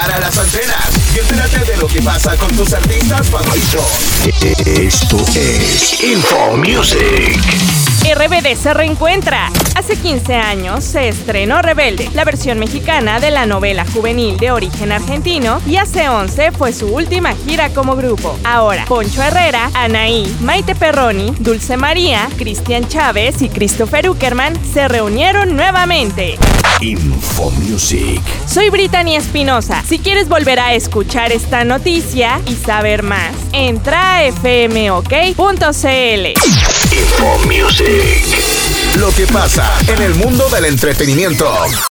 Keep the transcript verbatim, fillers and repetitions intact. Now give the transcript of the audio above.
para las antenas y entérate de lo que pasa con tus artistas favoritos. Esto es Info Music. R B D se reencuentra. Hace quince años se estrenó Rebelde, la versión mexicana de la novela juvenil de origen argentino, y hace once fue su última gira como grupo. Ahora, Poncho Herrera, Anaí, Maite Perroni, Dulce María, Cristian Chávez y Christopher Uckerman se reunieron nuevamente. Info Music. Soy Brittany Espinosa. Si quieres volver a escuchar esta noticia y saber más, entra a f m o k punto c l. Info Music. Lo que pasa en el mundo del entretenimiento.